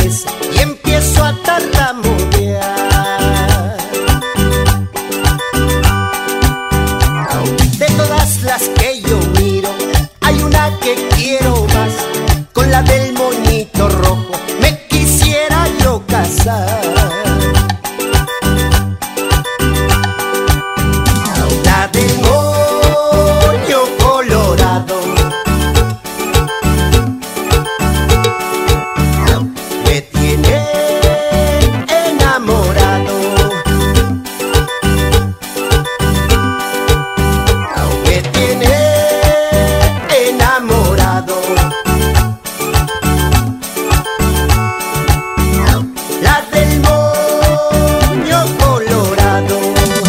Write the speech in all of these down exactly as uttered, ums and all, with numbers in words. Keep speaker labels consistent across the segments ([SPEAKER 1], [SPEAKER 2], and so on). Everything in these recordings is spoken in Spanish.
[SPEAKER 1] estremece y empiezo a tartamudear. De todas las que yo miro, hay una que quiero más, con la del moñito rojo me quisiera yo casar. La del moño colorado me tiene enamorado, me tiene enamorado. La del moño colorado.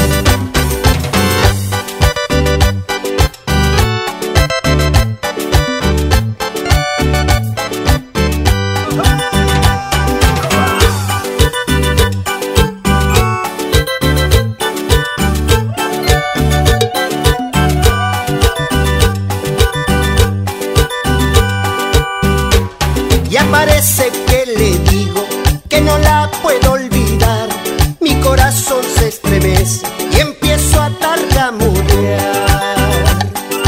[SPEAKER 1] Y parece que le digo que no la puedo olvidar. Mi corazón se estremece y empiezo a tartamudear.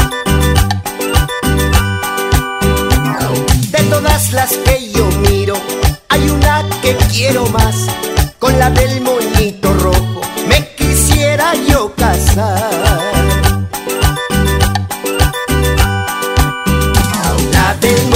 [SPEAKER 1] De todas las que yo miro, hay una que quiero más, con la del moñito rojo me quisiera yo casar. La del